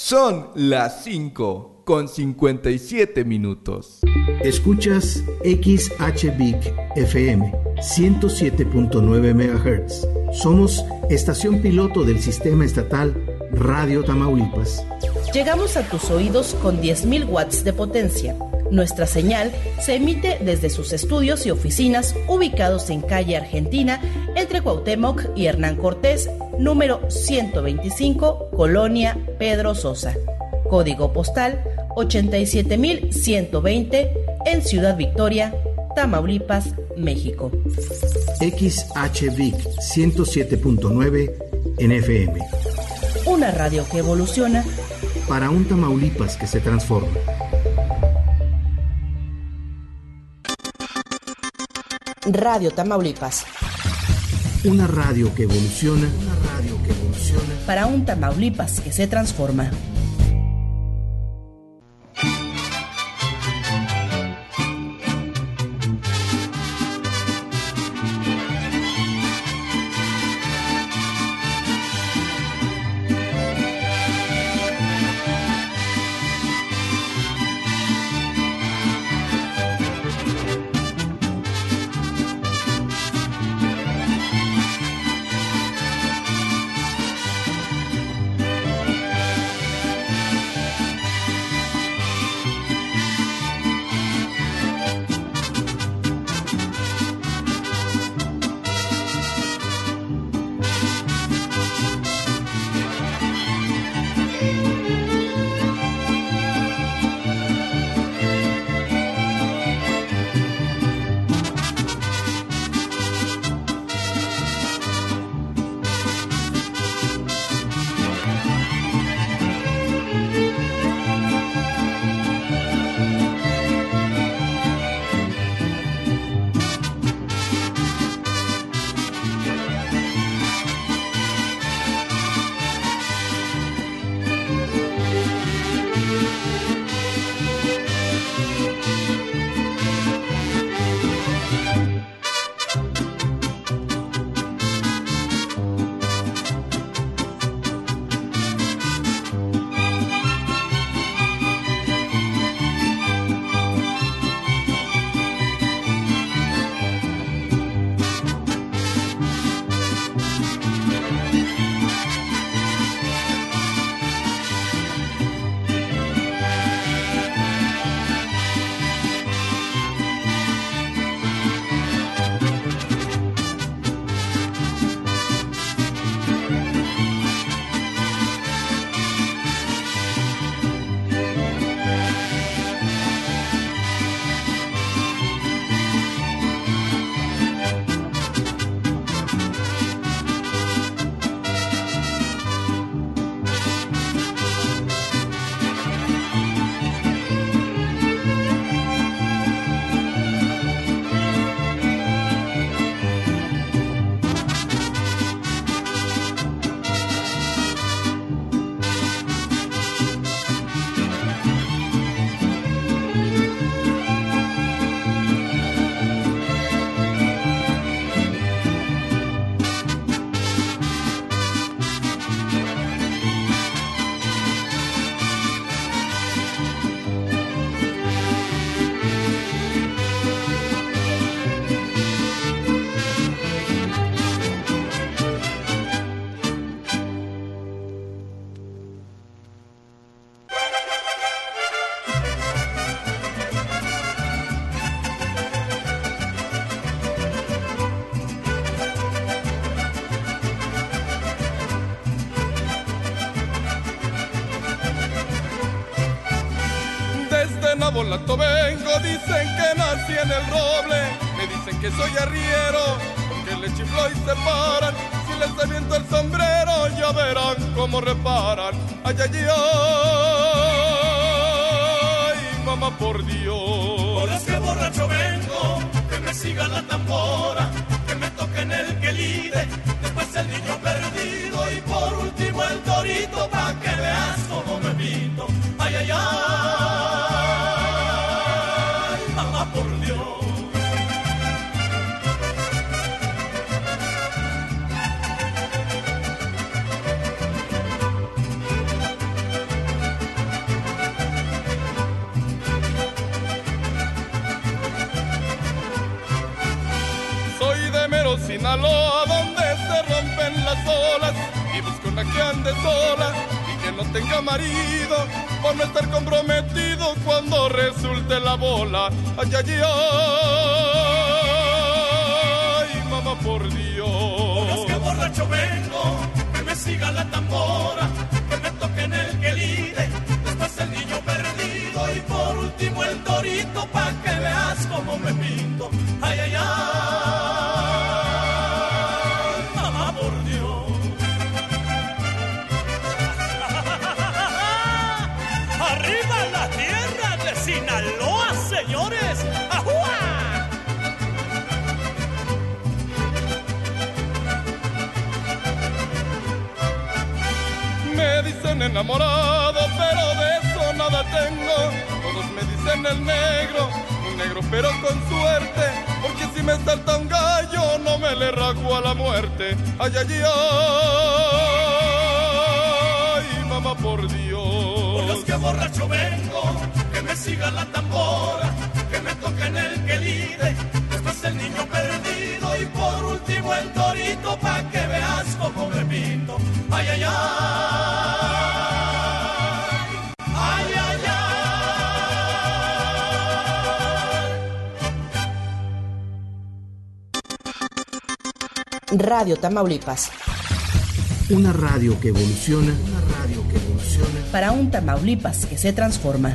Son las 5:57. Escuchas XHBIC FM 107.9 MHz. Somos estación piloto del sistema estatal Radio Tamaulipas. Llegamos a tus oídos con 10.000 watts de potencia. Nuestra señal se emite desde sus estudios y oficinas ubicados en calle Argentina, entre Cuauhtémoc y Hernán Cortés, número 125, Colonia Pedro Sosa. Código postal 87.120 en Ciudad Victoria, Tamaulipas, México. XHBIC 107.9 en FM. Una radio que evoluciona para un Tamaulipas que se transforma. Radio Tamaulipas. Una radio que evoluciona. Para un Tamaulipas que se transforma. Volato vengo, dicen que nací en el roble, me dicen que soy arriero, porque le chiflo y se paran, si les aviento el sombrero ya verán cómo reparan, ay, ay, ay, mamá por Dios. Por es que borracho vengo, que me siga la tambora, que me toquen el quelite, después el niño perdido y por último el torito, pa' que veas cómo me pinto, ay, ay, ay. Por Dios. Sinaloa, donde se rompen las olas, y busco una que ande sola y que no tenga marido, por no estar comprometido cuando resulte la bola. Ay, ay, ay, mamá, por Dios. Horas que borracho vengo, que me siga la tambora, que me toquen el quelite, después el niño perdido y por último el torito, pa' que veas cómo me pinto. Ay, ay, ay, mamá, por Dios. Arriba la tierra de Sinaloa, señores. ¡Ajúa! Me dicen enamorado, pero de eso nada tengo. Todos me dicen el negro, un negro pero con suerte, porque si me salta un gallo no me le rajo a la muerte. Ay, ay, ay, mamá, por Dios. Por los que borracho vengo, que me siga la tambora, que me toquen el quelite, después el niño perdido y por último el torito, pa' que veas cómo me pinto. Ay, ay, ay, ay, ay, ay. Radio Tamaulipas. Una radio que evoluciona. Para un Tamaulipas que se transforma.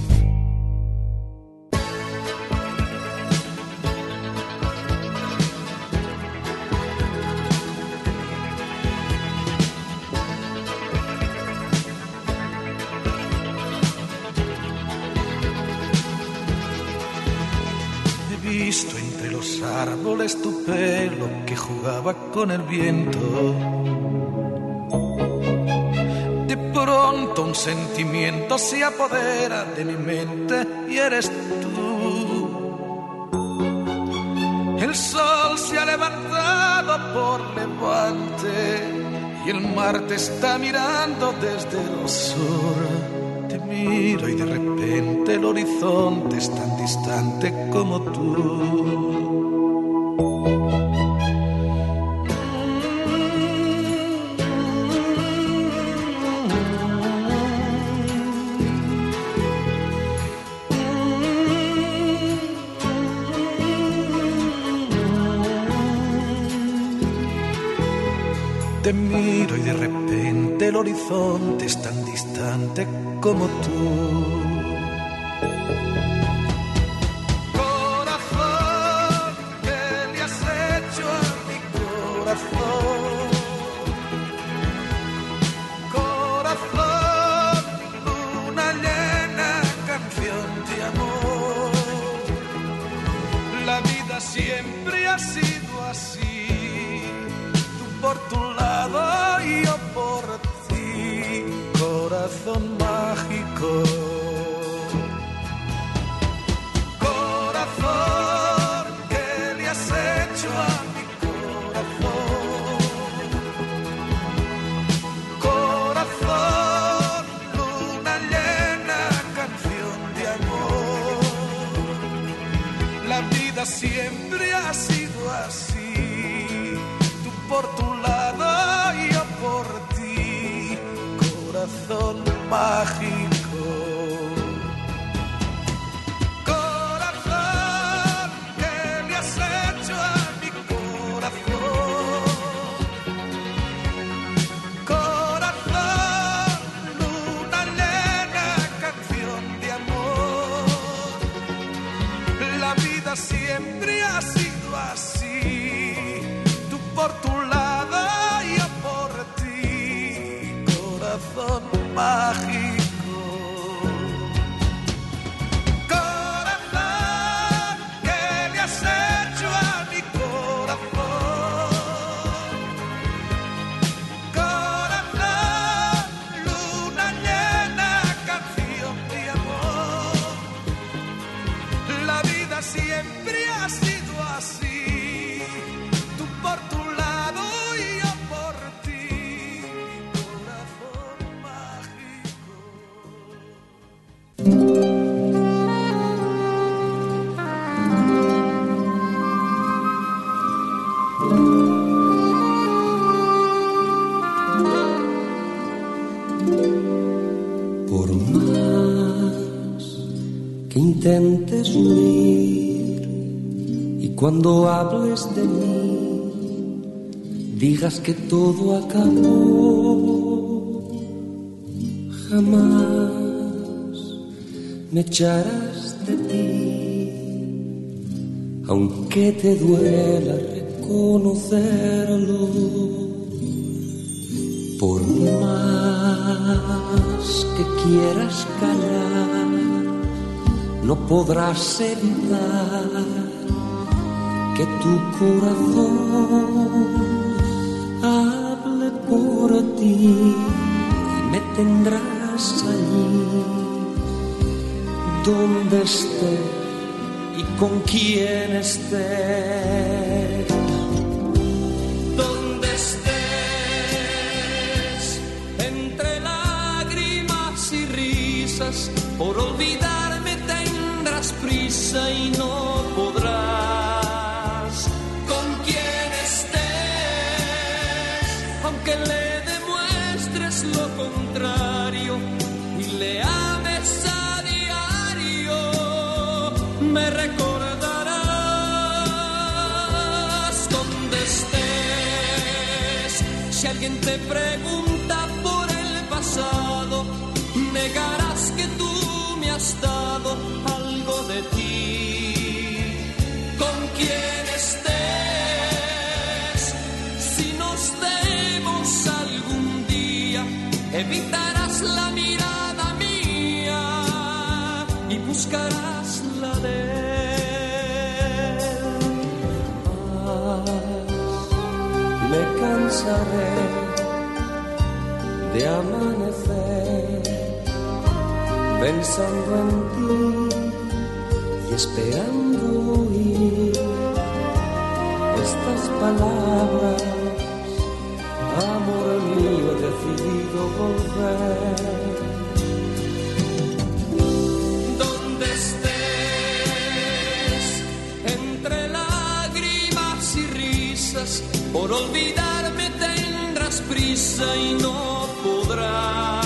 He visto entre los árboles tu pelo que jugaba con el viento. De pronto un sentimiento se apodera de mi mente y eres tú. El sol se ha levantado por levante y el mar te está mirando desde el sur. Te miro y de repente el horizonte es tan distante como tú. Te miro y de repente el horizonte es tan distante como tú. Corazón, ¿qué le has hecho a mi corazón? Corazón, luna llena, canción de amor. La vida siempre ha sido así. Por tu lado y yo por ti, corazón mágico. Corazón, ¿qué le has hecho a mi corazón? Corazón, luna llena, canción de amor. La vida siempre ha sido así. Por tu lado y yo por ti, corazón mágico. Corazón, ¿qué le has hecho a mi corazón? Corazón, luna llena, canción de amor. La vida siempre ha sido así. Tú por tu lado y yo por ti, corazón mágico. Corazón, ¿qué le has hecho a mi corazón? Corazón, luna llena, canción de amor. La vida siempre ha sido así. Tú por tu lado y yo por ti, corazón mágico. Por más que intentes huir y cuando hables de mí digas que todo acabó, jamás me echarás de ti, aunque te duela reconocerlo. Por más que quieras callar, no podrás evitar que tu corazón hable por ti y me tendrás allí donde esté y con quien esté. Por olvidarme tendrás prisa y no podrás. Con quien estés, aunque le demuestres lo contrario y le ames a diario, me recordarás donde estés. Si alguien te pregunta por el pasado, negarás que tú me has dado algo de ti. Con quien estés, si nos vemos algún día, evitarás la mirada mía y buscarás la de él. Me cansaré de amanecer pensando en ti y esperando oír estas palabras. Amor mío, he decidido volver. Donde estés, entre lágrimas y risas, por olvidarme tendrás prisa y no podrás.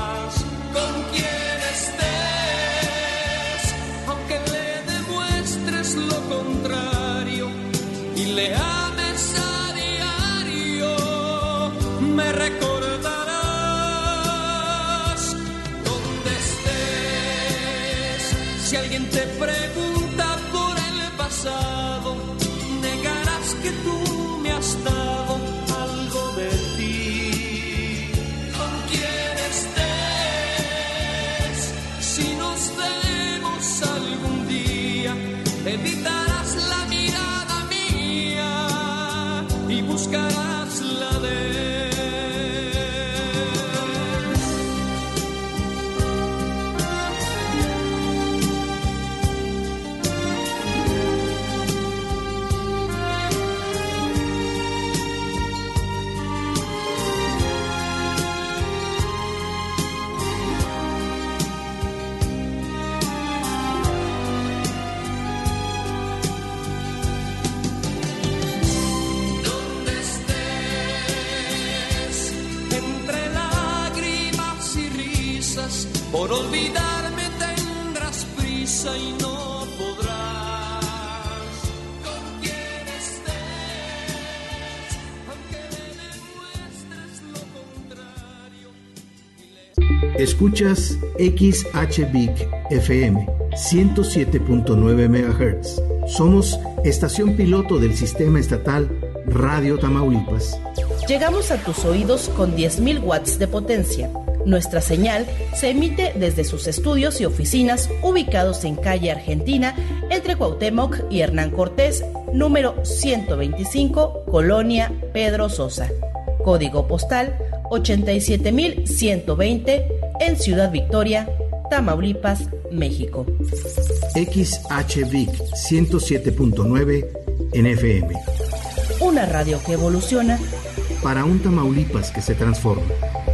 Le ames a diario, me recordarás donde estés. Si alguien te pregunta por el pasado, negarás que tú me has dado algo de ti. Con quien estés, si nos vemos algún día, evitarás la mirada y buscarás la de por olvidarme tendrás prisa y no podrás. Con quien estés, aunque le demuestres lo contrario. Escuchas XHBIC FM 107.9 MHz. Somos estación piloto del sistema estatal Radio Tamaulipas. Llegamos a tus oídos con 10.000 watts de potencia. Nuestra señal se emite desde sus estudios y oficinas ubicados en calle Argentina, entre Cuauhtémoc y Hernán Cortés, número 125, Colonia Pedro Sosa. Código postal 87120 en Ciudad Victoria, Tamaulipas, México. XHBIC 107.9 en FM. Una radio que evoluciona para un Tamaulipas que se transforma.